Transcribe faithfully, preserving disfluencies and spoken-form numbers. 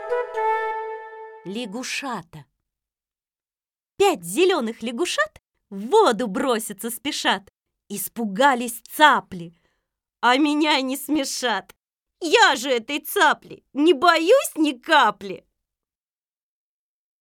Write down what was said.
Лягушата. Пять зеленых лягушат в воду броситься спешат. Испугались цапли, а меня не смешат. Я же этой цапли не боюсь ни капли.